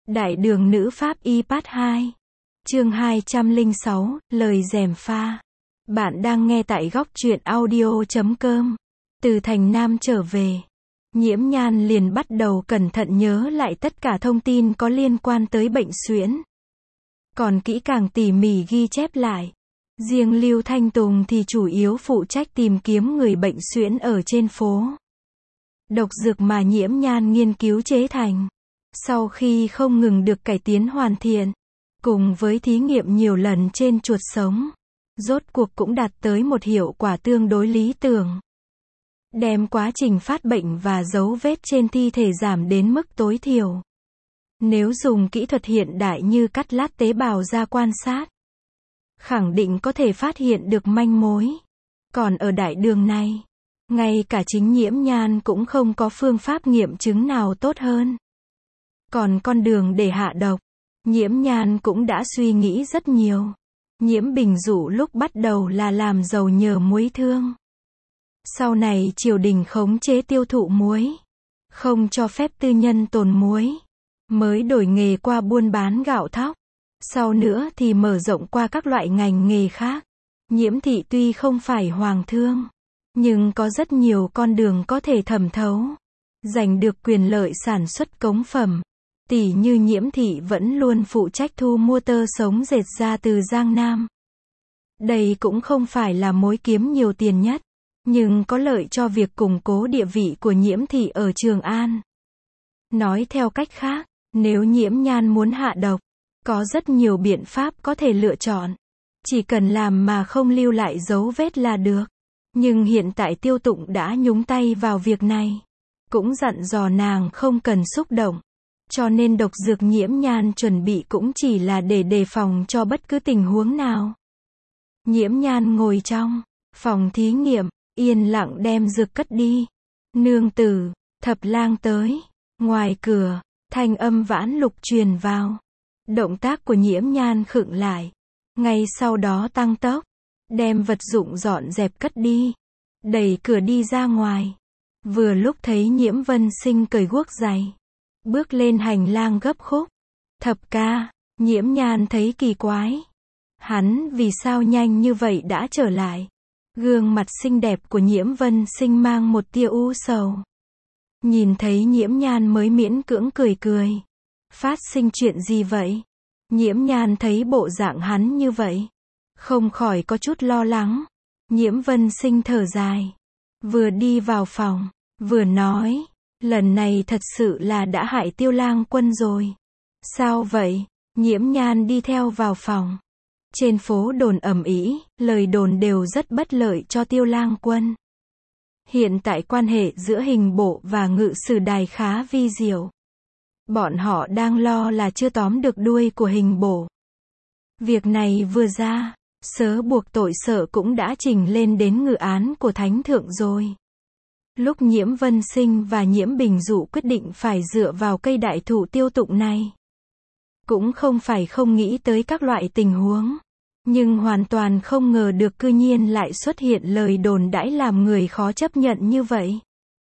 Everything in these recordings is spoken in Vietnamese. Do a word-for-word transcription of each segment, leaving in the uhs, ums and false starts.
Đại đường nữ pháp y part hai. Chương hai trăm lẻ sáu, lời gièm pha. Bạn đang nghe tại góc truyện audio chấm com. Từ thành Nam trở về, Nhiễm Nhan liền bắt đầu cẩn thận nhớ lại tất cả thông tin có liên quan tới bệnh suyễn. Còn kỹ càng tỉ mỉ ghi chép lại. Riêng Lưu Thanh Tùng thì chủ yếu phụ trách tìm kiếm người bệnh suyễn ở trên phố. Độc dược mà Nhiễm Nhan nghiên cứu chế thành, sau khi không ngừng được cải tiến hoàn thiện, cùng với thí nghiệm nhiều lần trên chuột sống, rốt cuộc cũng đạt tới một hiệu quả tương đối lý tưởng. Đem quá trình phát bệnh và dấu vết trên thi thể giảm đến mức tối thiểu. Nếu dùng kỹ thuật hiện đại như cắt lát tế bào ra quan sát, khẳng định có thể phát hiện được manh mối. Còn ở đại đường này, ngay cả chính Nhiễm Nhan cũng không có phương pháp nghiệm chứng nào tốt hơn. Còn con đường để hạ độc, Nhiễm Nhan cũng đã suy nghĩ rất nhiều. Nhiễm Bình Dụ lúc bắt đầu là làm giàu nhờ muối thương. Sau này triều đình khống chế tiêu thụ muối, không cho phép tư nhân tồn muối, mới đổi nghề qua buôn bán gạo thóc. Sau nữa thì mở rộng qua các loại ngành nghề khác. Nhiễm thị tuy không phải hoàng thương, nhưng có rất nhiều con đường có thể thẩm thấu, giành được quyền lợi sản xuất cống phẩm. Tỷ như Nhiễm thị vẫn luôn phụ trách thu mua tơ sống dệt ra từ Giang Nam. Đây cũng không phải là mối kiếm nhiều tiền nhất, nhưng có lợi cho việc củng cố địa vị của Nhiễm thị ở Trường An. Nói theo cách khác, nếu Nhiễm Nhan muốn hạ độc, có rất nhiều biện pháp có thể lựa chọn. Chỉ cần làm mà không lưu lại dấu vết là được. Nhưng hiện tại Tiêu Tụng đã nhúng tay vào việc này, cũng dặn dò nàng không cần xúc động. Cho nên độc dược Nhiễm Nhan chuẩn bị cũng chỉ là để đề phòng cho bất cứ tình huống nào. Nhiễm Nhan ngồi trong phòng thí nghiệm, yên lặng đem dược cất đi. Nương tử, Thập lang tới. Ngoài cửa, thanh âm Vãn Lục truyền vào. Động tác của Nhiễm Nhan khựng lại. Ngay sau đó tăng tốc, đem vật dụng dọn dẹp cất đi, đẩy cửa đi ra ngoài. Vừa lúc thấy Nhiễm Vân Sinh cởi guốc giày, bước lên hành lang gấp khúc. Thập ca, Nhiễm Nhan thấy kỳ quái. Hắn vì sao nhanh như vậy đã trở lại? Gương mặt xinh đẹp của Nhiễm Vân Sinh mang một tia u sầu. Nhìn thấy Nhiễm Nhan mới miễn cưỡng cười cười. Phát sinh chuyện gì vậy? Nhiễm Nhan thấy bộ dạng hắn như vậy, không khỏi có chút lo lắng. Nhiễm Vân Sinh thở dài, vừa đi vào phòng, vừa nói, lần này thật sự là đã hại Tiêu Lang Quân rồi. Sao vậy? Nhiễm Nhan đi theo vào phòng. Trên phố đồn ầm ĩ, lời đồn đều rất bất lợi cho Tiêu Lang Quân. Hiện tại quan hệ giữa hình bộ và ngự sử đài khá vi diệu. Bọn họ đang lo là chưa tóm được đuôi của hình bộ. Việc này vừa ra, sớ buộc tội sợ cũng đã trình lên đến ngự án của Thánh Thượng rồi. Lúc Nhiễm Vân Sinh và Nhiễm Bình Dụ quyết định phải dựa vào cây đại thụ Tiêu Tụng này, cũng không phải không nghĩ tới các loại tình huống, nhưng hoàn toàn không ngờ được cư nhiên lại xuất hiện lời đồn đãi làm người khó chấp nhận như vậy.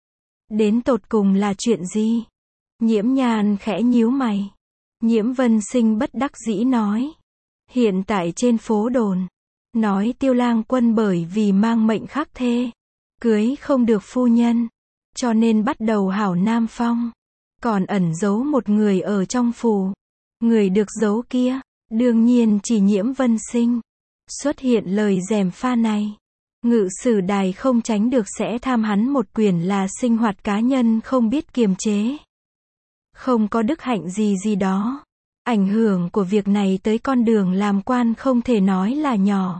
Đến tột cùng là chuyện gì? Nhiễm Nhan khẽ nhíu mày. Nhiễm Vân Sinh bất đắc dĩ nói. Hiện tại trên phố đồn, nói Tiêu Lang Quân bởi vì mang mệnh khắc thê, cưới không được phu nhân, cho nên bắt đầu hảo nam phong. Còn ẩn giấu một người ở trong phủ. Người được giấu kia, đương nhiên chỉ Nhiễm Vân Sinh. Xuất hiện lời gièm pha này, ngự sử đài không tránh được sẽ tham hắn một quyền là sinh hoạt cá nhân không biết kiềm chế. Không có đức hạnh gì gì đó. Ảnh hưởng của việc này tới con đường làm quan không thể nói là nhỏ.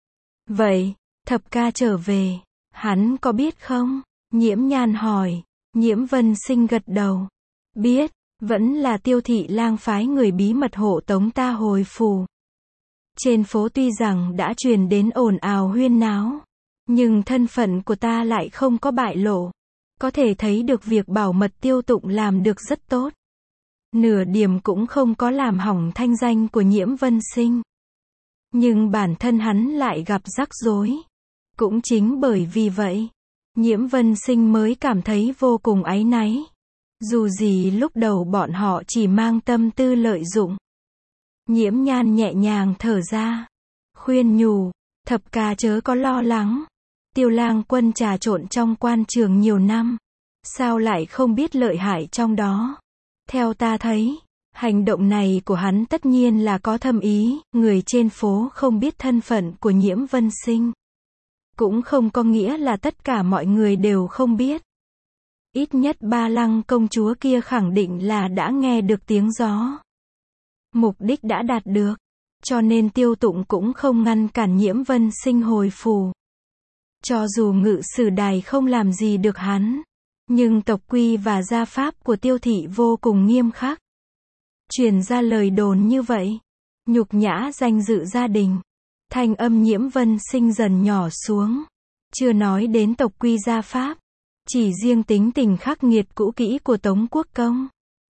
Vậy, Thập ca trở về, hắn có biết không? Nhiễm Nhan hỏi. Nhiễm Vân Sinh gật đầu. Biết, vẫn là Tiêu thị lang phái người bí mật hộ tống ta hồi phủ. Trên phố tuy rằng đã truyền đến ồn ào huyên náo, nhưng thân phận của ta lại không có bại lộ. Có thể thấy được việc bảo mật Tiêu Tụng làm được rất tốt. Nửa điểm cũng không có làm hỏng thanh danh của Nhiễm Vân Sinh. Nhưng bản thân hắn lại gặp rắc rối. Cũng chính bởi vì vậy, Nhiễm Vân Sinh mới cảm thấy vô cùng áy náy. Dù gì lúc đầu bọn họ chỉ mang tâm tư lợi dụng. Nhiễm Nhan nhẹ nhàng thở ra, khuyên nhủ, thập ca chớ có lo lắng. Tiêu Lang Quân trà trộn trong quan trường nhiều năm, sao lại không biết lợi hại trong đó. Theo ta thấy, hành động này của hắn tất nhiên là có thâm ý, người trên phố không biết thân phận của Nhiễm Vân Sinh. Cũng không có nghĩa là tất cả mọi người đều không biết. Ít nhất Ba Lăng công chúa kia khẳng định là đã nghe được tiếng gió. Mục đích đã đạt được, cho nên Tiêu Tụng cũng không ngăn cản Nhiễm Vân Sinh hồi phủ. Cho dù ngự sử đài không làm gì được hắn, nhưng tộc quy và gia pháp của Tiêu thị vô cùng nghiêm khắc. Truyền ra lời đồn như vậy, nhục nhã danh dự gia đình. Thanh âm Nhiễm Vân Sinh dần nhỏ xuống. Chưa nói đến tộc quy gia pháp, chỉ riêng tính tình khắc nghiệt cũ kỹ của Tống Quốc Công.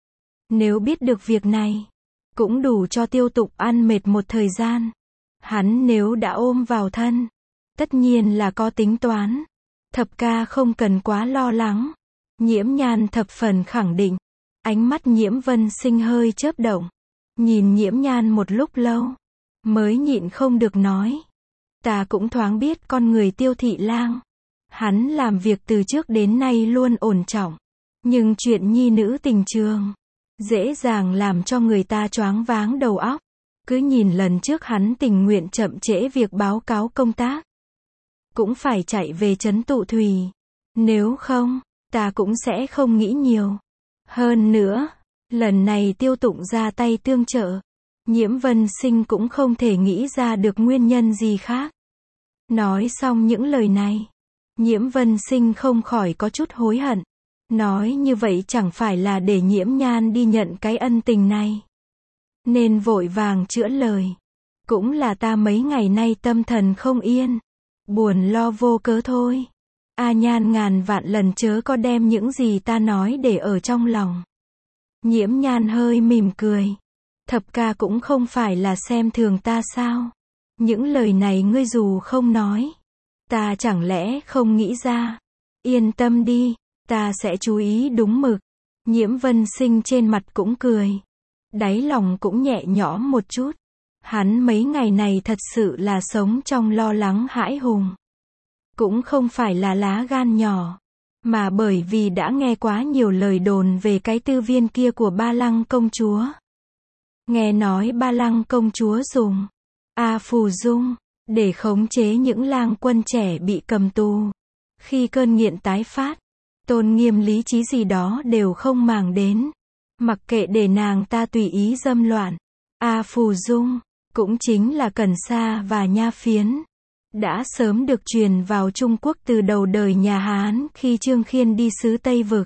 Nếu biết được việc này, cũng đủ cho Tiêu Tụng ăn mệt một thời gian. Hắn nếu đã ôm vào thân, tất nhiên là có tính toán. Thập ca không cần quá lo lắng. Nhiễm Nhan thập phần khẳng định. Ánh mắt Nhiễm Vân Sinh hơi chớp động. Nhìn Nhiễm Nhan một lúc lâu, mới nhịn không được nói. Ta cũng thoáng biết con người Tiêu thị lang. Hắn làm việc từ trước đến nay luôn ổn trọng. Nhưng chuyện nhi nữ tình trường, dễ dàng làm cho người ta choáng váng đầu óc. Cứ nhìn lần trước hắn tình nguyện chậm trễ việc báo cáo công tác, cũng phải chạy về trấn Tụ Thủy. Nếu không, ta cũng sẽ không nghĩ nhiều. Hơn nữa, lần này Tiêu Tụng ra tay tương trợ, Nhiễm Vân Sinh cũng không thể nghĩ ra được nguyên nhân gì khác. Nói xong những lời này, Nhiễm Vân Sinh không khỏi có chút hối hận. Nói như vậy chẳng phải là để Nhiễm Nhan đi nhận cái ân tình này. Nên vội vàng chữa lời. Cũng là ta mấy ngày nay tâm thần không yên, buồn lo vô cớ thôi. A Nhan ngàn vạn lần chớ có đem những gì ta nói để ở trong lòng. Nhiễm Nhan hơi mỉm cười. Thập ca cũng không phải là xem thường ta sao? Những lời này ngươi dù không nói, ta chẳng lẽ không nghĩ ra? Yên tâm đi, ta sẽ chú ý đúng mực. Nhiễm Vân Sinh trên mặt cũng cười, đáy lòng cũng nhẹ nhõm một chút. Hắn mấy ngày này thật sự là sống trong lo lắng hãi hùng. Cũng không phải là lá gan nhỏ, mà bởi vì đã nghe quá nhiều lời đồn về cái tư viên kia của Ba Lăng công chúa. Nghe nói Ba Lăng công chúa dùng A Phù Dung để khống chế những lang quân trẻ bị cầm tù. Khi cơn nghiện tái phát, tôn nghiêm lý trí gì đó đều không màng đến, mặc kệ để nàng ta tùy ý dâm loạn. A Phù Dung cũng chính là Cẩn Sa và Nha Phiến, đã sớm được truyền vào Trung Quốc từ đầu đời nhà Hán khi Trương Khiên đi xứ Tây Vực.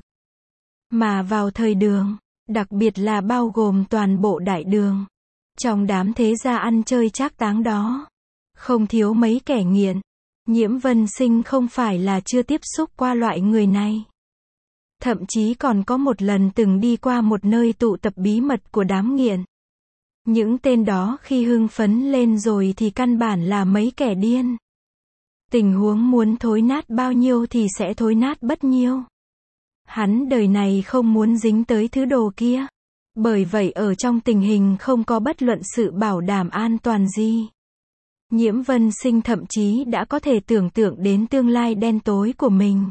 Mà vào thời Đường, đặc biệt là bao gồm toàn bộ Đại Đường, trong đám thế gia ăn chơi trác táng đó, không thiếu mấy kẻ nghiện. Nhiễm Vân Sinh không phải là chưa tiếp xúc qua loại người này. Thậm chí còn có một lần từng đi qua một nơi tụ tập bí mật của đám nghiện. Những tên đó khi hưng phấn lên rồi thì căn bản là mấy kẻ điên. Tình huống muốn thối nát bao nhiêu thì sẽ thối nát bất nhiêu. Hắn đời này không muốn dính tới thứ đồ kia. Bởi vậy ở trong tình hình không có bất luận sự bảo đảm an toàn gì, Nhiễm Vân Sinh thậm chí đã có thể tưởng tượng đến tương lai đen tối của mình.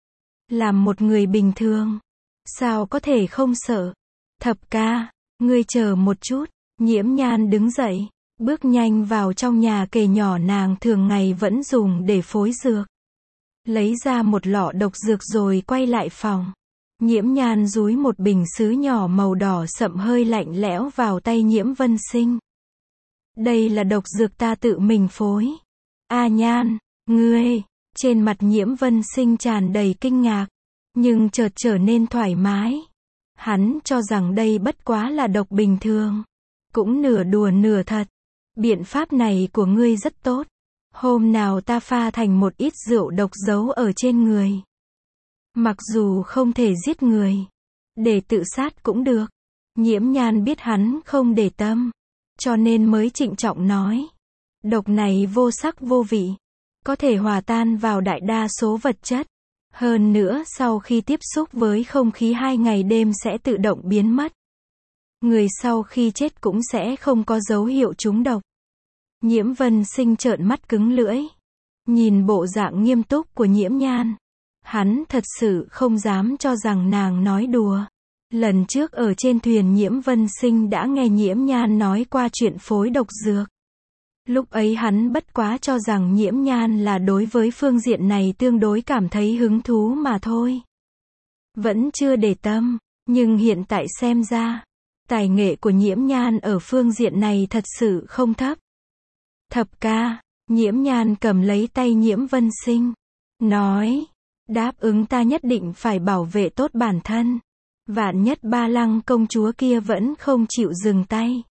Làm một người bình thường, sao có thể không sợ? Thập ca, ngươi chờ một chút. Nhiễm Nhan đứng dậy, bước nhanh vào trong nhà kề nhỏ nàng thường ngày vẫn dùng để phối dược. Lấy ra một lọ độc dược rồi quay lại phòng. Nhiễm Nhan dúi một bình sứ nhỏ màu đỏ sậm hơi lạnh lẽo vào tay Nhiễm Vân Sinh. Đây là độc dược ta tự mình phối. A Nhan, ngươi, trên mặt Nhiễm Vân Sinh tràn đầy kinh ngạc, nhưng chợt trở nên thoải mái. Hắn cho rằng đây bất quá là độc bình thường. Cũng nửa đùa nửa thật. Biện pháp này của ngươi rất tốt. Hôm nào ta pha thành một ít rượu độc giấu ở trên người. Mặc dù không thể giết người, để tự sát cũng được. Nhiễm Nhan biết hắn không để tâm, cho nên mới trịnh trọng nói. Độc này vô sắc vô vị, có thể hòa tan vào đại đa số vật chất. Hơn nữa sau khi tiếp xúc với không khí hai ngày đêm sẽ tự động biến mất. Người sau khi chết cũng sẽ không có dấu hiệu trúng độc. Nhiễm Vân Sinh trợn mắt cứng lưỡi. Nhìn bộ dạng nghiêm túc của Nhiễm Nhan. Hắn thật sự không dám cho rằng nàng nói đùa. Lần trước ở trên thuyền Nhiễm Vân Sinh đã nghe Nhiễm Nhan nói qua chuyện phối độc dược. Lúc ấy hắn bất quá cho rằng Nhiễm Nhan là đối với phương diện này tương đối cảm thấy hứng thú mà thôi. Vẫn chưa để tâm, nhưng hiện tại xem ra, tài nghệ của Nhiễm Nhan ở phương diện này thật sự không thấp. Thập ca, Nhiễm Nhan cầm lấy tay Nhiễm Vân Sinh, nói, đáp ứng ta nhất định phải bảo vệ tốt bản thân. Vạn nhất Ba Lăng công chúa kia vẫn không chịu dừng tay.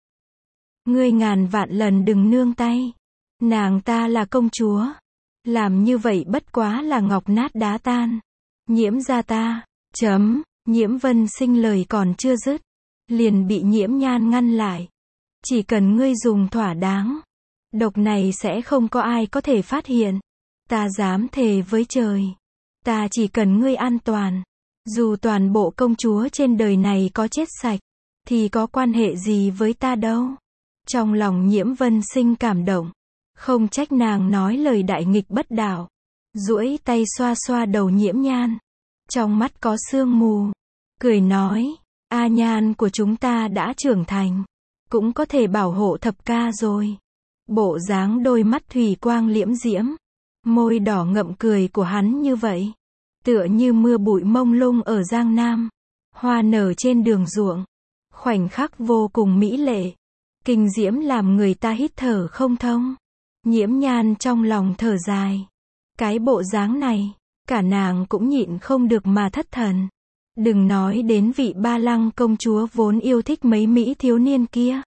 Ngươi ngàn vạn lần đừng nương tay. Nàng ta là công chúa. Làm như vậy bất quá là ngọc nát đá tan. Nhiễm gia ta, chấm, Nhiễm Vân Sinh lời còn chưa dứt. Liền bị Nhiễm Nhan ngăn lại. Chỉ cần ngươi dùng thỏa đáng. Độc này sẽ không có ai có thể phát hiện. Ta dám thề với trời. Ta chỉ cần ngươi an toàn. Dù toàn bộ công chúa trên đời này có chết sạch, thì có quan hệ gì với ta đâu. Trong lòng Nhiễm Vân Sinh cảm động. Không trách nàng nói lời đại nghịch bất đạo. Duỗi tay xoa xoa đầu Nhiễm Nhan. Trong mắt có sương mù. Cười nói, A Nhan của chúng ta đã trưởng thành. Cũng có thể bảo hộ thập ca rồi. Bộ dáng đôi mắt thủy quang liễm diễm. Môi đỏ ngậm cười của hắn như vậy. Tựa như mưa bụi mông lung ở Giang Nam. Hoa nở trên đường ruộng. Khoảnh khắc vô cùng mỹ lệ. Kinh diễm làm người ta hít thở không thông. Nhiễm Nhan trong lòng thở dài. Cái bộ dáng này, cả nàng cũng nhịn không được mà thất thần. Đừng nói đến vị Ba Lăng công chúa vốn yêu thích mấy mỹ thiếu niên kia.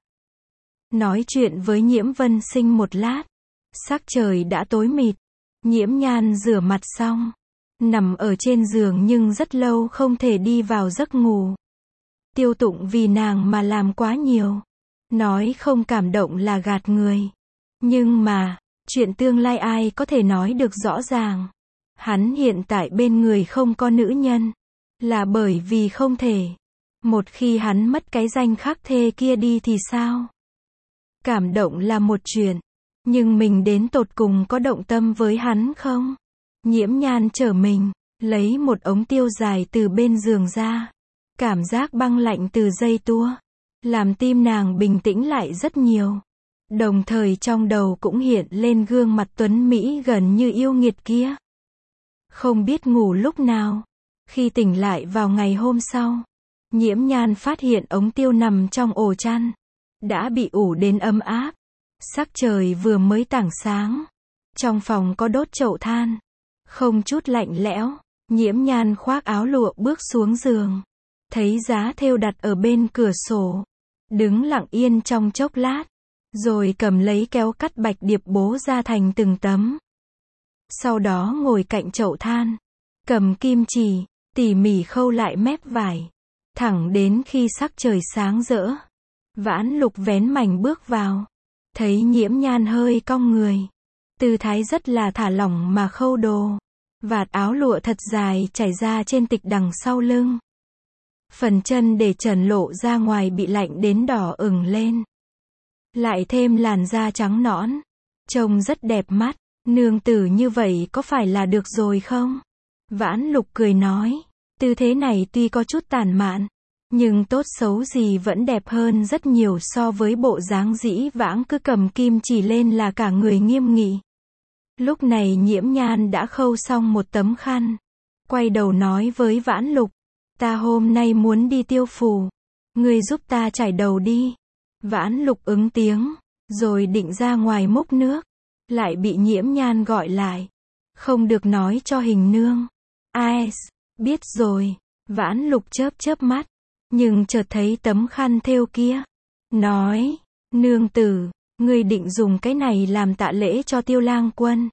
Nói chuyện với Nhiễm Vân Sinh một lát. Sắc trời đã tối mịt. Nhiễm Nhan rửa mặt xong. Nằm ở trên giường nhưng rất lâu không thể đi vào giấc ngủ. Tiêu Tụng vì nàng mà làm quá nhiều. Nói không cảm động là gạt người. Nhưng mà, chuyện tương lai ai có thể nói được rõ ràng. Hắn hiện tại bên người không có nữ nhân. Là bởi vì không thể. Một khi hắn mất cái danh khắc thê kia đi thì sao? Cảm động là một chuyện. Nhưng mình đến tột cùng có động tâm với hắn không? Nhiễm Nhan trở mình, lấy một ống tiêu dài từ bên giường ra. Cảm giác băng lạnh từ dây tua. Làm tim nàng bình tĩnh lại rất nhiều. Đồng thời trong đầu cũng hiện lên gương mặt tuấn Mỹ gần như yêu nghiệt kia. Không biết ngủ lúc nào. Khi tỉnh lại vào ngày hôm sau, Nhiễm Nhan phát hiện ống tiêu nằm trong ổ chăn. Đã bị ủ đến ấm áp. Sắc trời vừa mới tảng sáng. Trong phòng có đốt chậu than. Không chút lạnh lẽo. Nhiễm Nhan khoác áo lụa bước xuống giường. Thấy giá thêu đặt ở bên cửa sổ. Đứng lặng yên trong chốc lát. Rồi cầm lấy kéo cắt bạch điệp bố ra thành từng tấm. Sau đó ngồi cạnh chậu than. Cầm kim chỉ, tỉ mỉ khâu lại mép vải. Thẳng đến khi sắc trời sáng rỡ. Vãn Lục vén mảnh bước vào. Thấy Nhiễm Nhan hơi cong người. Tư thái rất là thả lỏng mà khâu đồ. Vạt áo lụa thật dài chảy ra trên tịch đằng sau lưng. Phần chân để trần lộ ra ngoài bị lạnh đến đỏ ửng lên. Lại thêm làn da trắng nõn. Trông rất đẹp mắt. Nương tử như vậy có phải là được rồi không? Vãn Lục cười nói. Tư thế này tuy có chút tàn mạn. Nhưng tốt xấu gì vẫn đẹp hơn rất nhiều so với bộ dáng dĩ vãng cứ cầm kim chỉ lên là cả người nghiêm nghị. Lúc này Nhiễm Nhan đã khâu xong một tấm khăn. Quay đầu nói với Vãn Lục. Ta hôm nay muốn đi Tiêu Phủ. Ngươi giúp ta chải đầu đi. Vãn Lục ứng tiếng. Rồi định ra ngoài múc nước. Lại bị Nhiễm Nhan gọi lại. Không được nói cho Hình nương. Ai, biết rồi. Vãn Lục chớp chớp mắt. Nhưng chợt thấy tấm khăn thêu kia. Nói. Nương tử. Ngươi định dùng cái này làm tạ lễ cho Tiêu Lang Quân.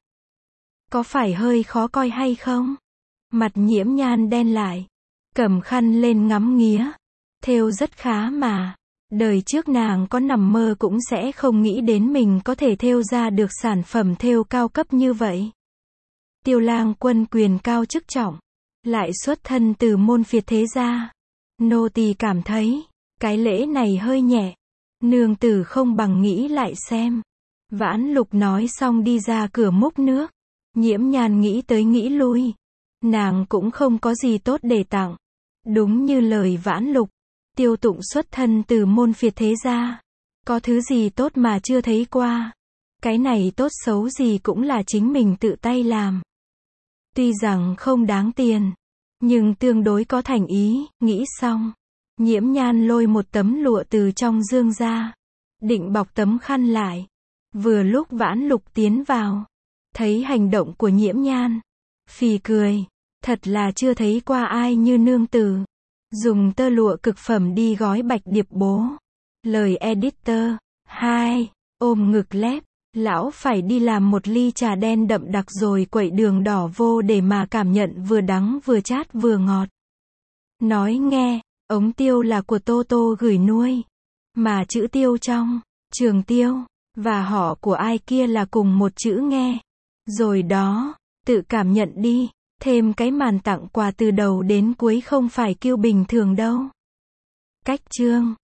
Có phải hơi khó coi hay không? Mặt Nhiễm Nhan đen lại. Cầm khăn lên ngắm nghía. Thêu rất khá mà. Đời trước nàng có nằm mơ cũng sẽ không nghĩ đến mình có thể thêu ra được sản phẩm thêu cao cấp như vậy. Tiêu Lang Quân quyền cao chức trọng. lại xuất thân từ môn phiệt thế gia. Nô tỳ cảm thấy, cái lễ này hơi nhẹ. Nương tử không bằng nghĩ lại xem. Vãn Lục nói xong đi ra cửa múc nước. Nhiễm Nhan nghĩ tới nghĩ lui. Nàng cũng không có gì tốt để tặng. Đúng như lời Vãn Lục. Tiêu Tụng xuất thân từ môn phiệt thế gia. Có thứ gì tốt mà chưa thấy qua. Cái này tốt xấu gì cũng là chính mình tự tay làm. Tuy rằng không đáng tiền, nhưng tương đối có thành ý. Nghĩ xong, Nhiễm Nhan lôi một tấm lụa từ trong dương ra, định bọc tấm khăn lại. Vừa lúc Vãn Lục tiến vào, thấy hành động của Nhiễm Nhan, phì cười, thật là chưa thấy qua ai như nương tử, dùng tơ lụa cực phẩm đi gói bạch điệp bố. Lời editor. Hai. Ôm ngực lép, lão phải đi làm một ly trà đen đậm đặc rồi quậy đường đỏ vô để mà cảm nhận vừa đắng vừa chát vừa ngọt. Nói nghe, ống tiêu là của Tô Tô gửi nuôi, mà chữ Tiêu trong Trường Tiêu và họ của ai kia là cùng một chữ nghe. Rồi đó, tự cảm nhận đi, thêm cái màn tặng quà từ đầu đến cuối không phải kiêu bình thường đâu. Cách chương